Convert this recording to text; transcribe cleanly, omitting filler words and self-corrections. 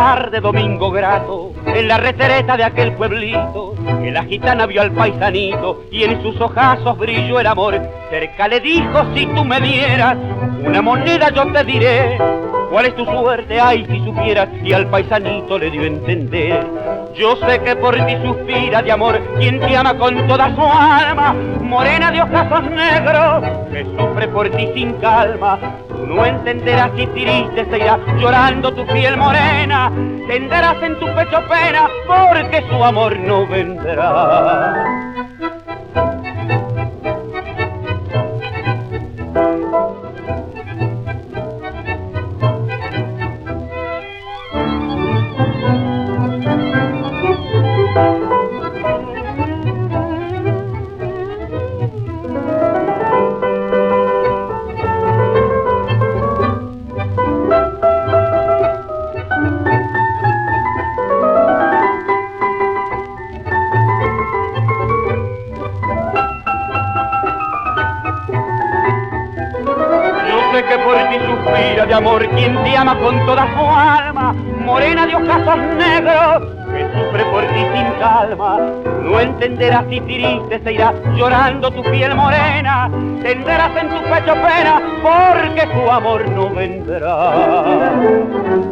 tarde, domingo grato, en la retreta de aquel pueblito, que la gitana vio al paisanito y en sus ojazos brilló el amor. Cerca le dijo: si tú me dieras una moneda yo te diré cuál es tu suerte, ay, si supieras. Y al paisanito le dio a entender: yo sé que por ti suspira de amor quien te ama con toda su alma, morena de ojazos negros, que sufre por ti sin calma. Tú no entenderás y triste se irá llorando tu piel morena, tendrás en tu pecho pena porque su amor no vendrá. Que por ti suspira de amor quien te ama con toda su alma, morena de ojazos negros, que sufre por ti sin calma. No entenderás y triste se irá llorando tu piel morena, tendrás en tu pecho pena porque su amor no vendrá.